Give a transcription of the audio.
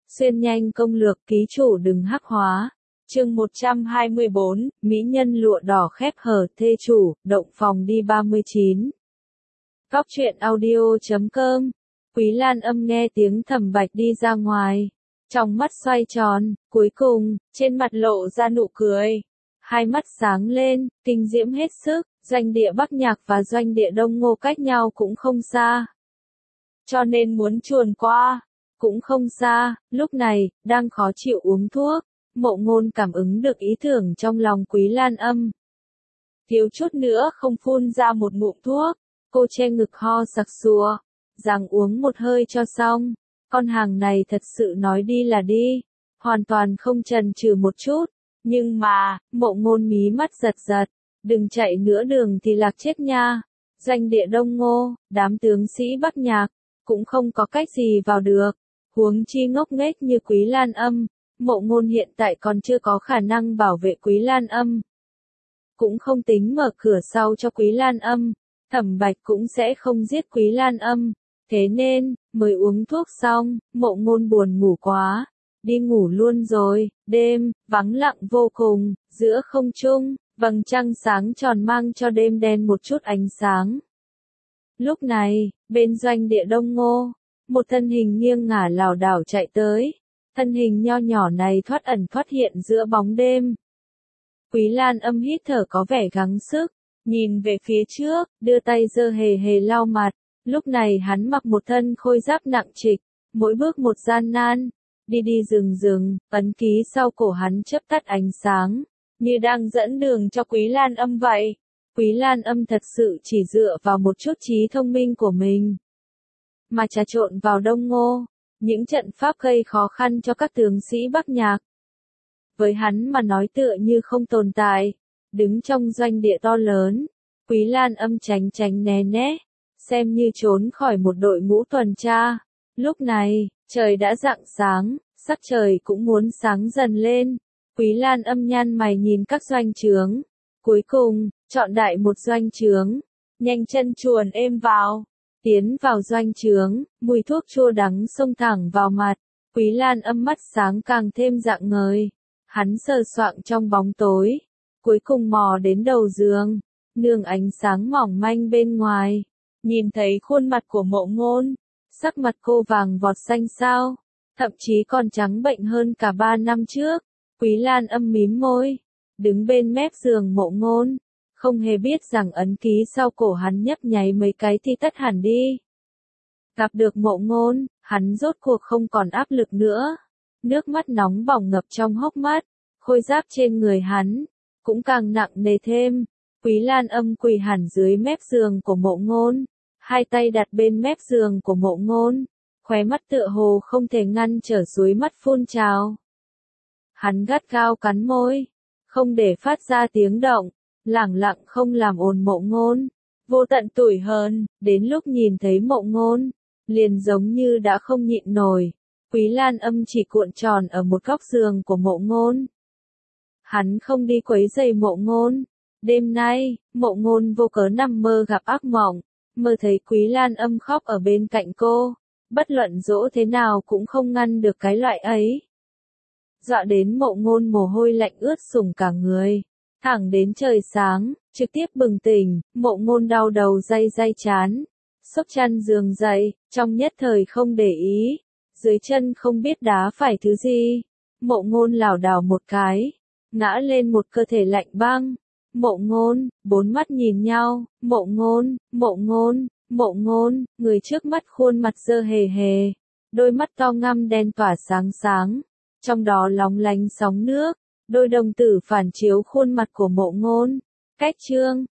Xuyên nhanh công lược ký chủ đừng hắc hóa. Chương 124, Mỹ nhân lụa đỏ khép hờ thê chủ, động phòng đi 39. Góc truyện audio.com. Quý Lan Âm nghe tiếng Thẩm Bạch đi ra ngoài. Trong mắt xoay tròn, cuối cùng, trên mặt lộ ra nụ cười. Hai mắt sáng lên, kinh diễm hết sức, doanh địa Bắc Nhạc và doanh địa Đông Ngô cách nhau cũng không xa. Cho nên muốn chuồn qua, cũng không xa, lúc này, đang khó chịu uống thuốc. Mộ Ngôn cảm ứng được ý tưởng trong lòng Quý Lan Âm. Thiếu chút nữa không phun ra một ngụm thuốc, cô che ngực ho sặc sụa, rằng uống một hơi cho xong. Con hàng này thật sự nói đi là đi, hoàn toàn không chần chừ một chút. Nhưng mà, Mộ Ngôn mí mắt giật giật, đừng chạy nửa đường thì lạc chết nha. Doanh địa Đông Ngô, đám tướng sĩ Bắc Nhạc, cũng không có cách gì vào được. Huống chi ngốc nghếch như Quý Lan Âm, Mộ Ngôn hiện tại còn chưa có khả năng bảo vệ Quý Lan Âm. Cũng không tính mở cửa sau cho Quý Lan Âm, Thẩm Bạch cũng sẽ không giết Quý Lan Âm. Thế nên, mới uống thuốc xong, Mộ Ngôn buồn ngủ quá, đi ngủ luôn rồi. Đêm, vắng lặng vô cùng, giữa không trung, vầng trăng sáng tròn mang cho đêm đen một chút ánh sáng. Lúc này, bên doanh địa Đông Ngô, một thân hình nghiêng ngả lảo đảo chạy tới. Thân hình nho nhỏ này thoát ẩn thoát hiện giữa bóng đêm. Quý Lan Âm hít thở có vẻ gắng sức, nhìn về phía trước, đưa tay giơ hề hề lau mặt. Lúc này hắn mặc một thân khôi giáp nặng trịch, mỗi bước một gian nan, đi đi rừng rừng, ấn ký sau cổ hắn chớp tắt ánh sáng, như đang dẫn đường cho Quý Lan Âm vậy. Quý Lan Âm thật sự chỉ dựa vào một chút trí thông minh của mình, mà trà trộn vào Đông Ngô, những trận pháp gây khó khăn cho các tướng sĩ Bắc Nhạc. Với hắn mà nói tựa như không tồn tại, đứng trong doanh địa to lớn, Quý Lan Âm tránh tránh né né, xem như trốn khỏi một đội ngũ tuần tra. Lúc này, trời đã rạng sáng, sắc trời cũng muốn sáng dần lên. Quý Lan Âm nhăn mày nhìn các doanh trướng. Cuối cùng, chọn đại một doanh trướng, nhanh chân chuồn êm vào. Tiến vào doanh trướng, mùi thuốc chua đắng xông thẳng vào mặt. Quý Lan Âm mắt sáng càng thêm rạng ngời. Hắn sờ soạng trong bóng tối, cuối cùng mò đến đầu giường, nương ánh sáng mỏng manh bên ngoài, nhìn thấy khuôn mặt của Mộ Ngôn, sắc mặt cô vàng vọt xanh xao, thậm chí còn trắng bệnh hơn cả 3 năm trước. Quý Lan Âm mím môi, đứng bên mép giường Mộ Ngôn, không hề biết rằng ấn ký sau cổ hắn nhấp nháy mấy cái thì tắt hẳn đi. Gặp được Mộ Ngôn, hắn rốt cuộc không còn áp lực nữa. Nước mắt nóng bỏng ngập trong hốc mắt, khôi giáp trên người hắn cũng càng nặng nề thêm. Quý Lan Âm quỳ hẳn dưới mép giường của Mộ Ngôn, hai tay đặt bên mép giường của Mộ Ngôn, khóe mắt tựa hồ không thể ngăn trở suối mắt phun trào. Hắn gắt gao cắn môi, không để phát ra tiếng động, lẳng lặng không làm ồn Mộ Ngôn. Vô tận tủi hờn, đến lúc nhìn thấy Mộ Ngôn, liền giống như đã không nhịn nổi. Quý Lan Âm chỉ cuộn tròn ở một góc giường của Mộ Ngôn. Hắn không đi quấy rầy Mộ Ngôn. Đêm nay, Mộ Ngôn vô cớ nằm mơ gặp ác mộng, mơ thấy Quý Lan Âm khóc ở bên cạnh cô. Bất luận dỗ thế nào cũng không ngăn được cái loại ấy. Dọa đến Mộ Ngôn mồ hôi lạnh ướt sũng cả người. Thẳng đến trời sáng, trực tiếp bừng tỉnh, Mộ Ngôn đau đầu day day chán. Xốc chăn giường dậy, trong nhất thời không để ý. Dưới chân không biết đá phải thứ gì. Mộ Ngôn lảo đảo một cái, ngã lên một cơ thể lạnh băng. Mộ Ngôn, bốn mắt nhìn nhau. Mộ Ngôn, Mộ Ngôn, Mộ Ngôn. Người trước mắt khuôn mặt dơ hề hề, đôi mắt to ngăm đen tỏa sáng sáng, trong đó lóng lánh sóng nước. Đôi đồng tử phản chiếu khuôn mặt của Mộ Ngôn. Cách chương